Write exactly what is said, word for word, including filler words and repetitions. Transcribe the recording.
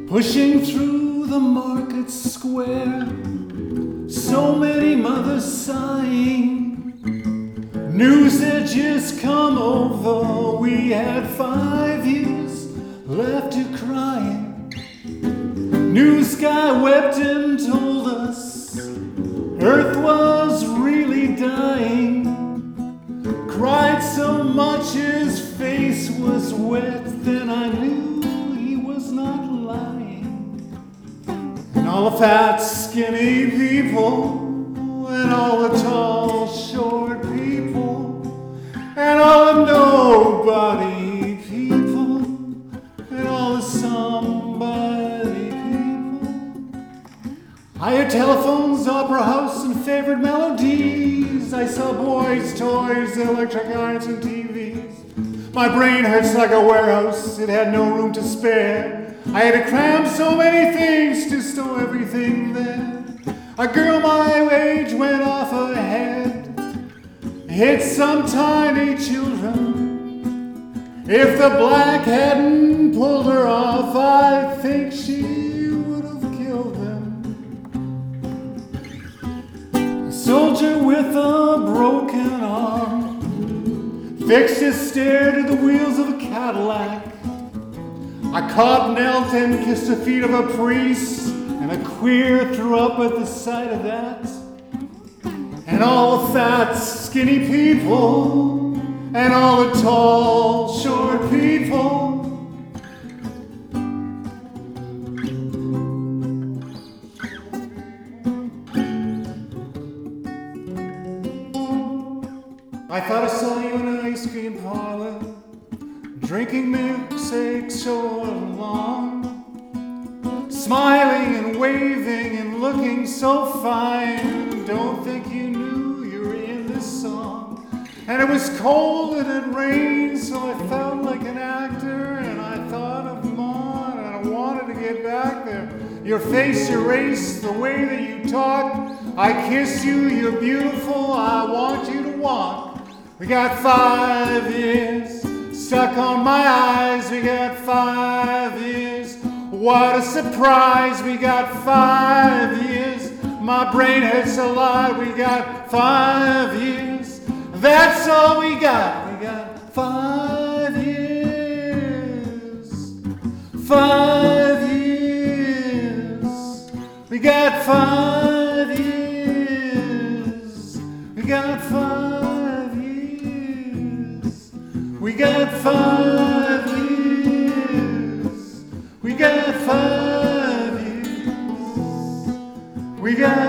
Pushing through the market square, so many mothers sighing. News had just come over, we had five years left to crying. News guy wept and told us Earth was really dying. Cried so much his face was wet, then I knew he was not lying. And all the fat, skinny people, and all the tall, short people, and all the nobody people, and all the somebody people. I heard telephones, opera house, and favorite melodies. I saw boys, toys, electric irons, and T Vs. My brain hurts like a warehouse, it had no room to spare. I had to cram so many things to stow everything there. A girl my age went off ahead, hit some tiny children. If the black hadn't pulled her off, I think she would have killed them. A soldier with a broken arm fixed his stare to the wheels of a Cadillac. A cop knelt and kissed the feet of a priest, and a queer threw up at the sight of that. And all the fat, skinny people, and all the tall, short people. I thought I saw you in an ice cream parlor, drinking milkshakes short and long, smiling and waving and looking so fine. Don't think you knew you were in this song. And it was cold and it rained, so I felt like an actor, and I thought of Mom, and I wanted to get back there. Your face erased, the way that you talk. I kiss you, you're beautiful, I want you to walk. We got five years stuck on my eyes, we got five years. What a surprise, we got five years. My brain hurts a lot, we got five years. That's all we got, we got five years. Five years. We got five years. We got five years. We got five years. We got five years. We got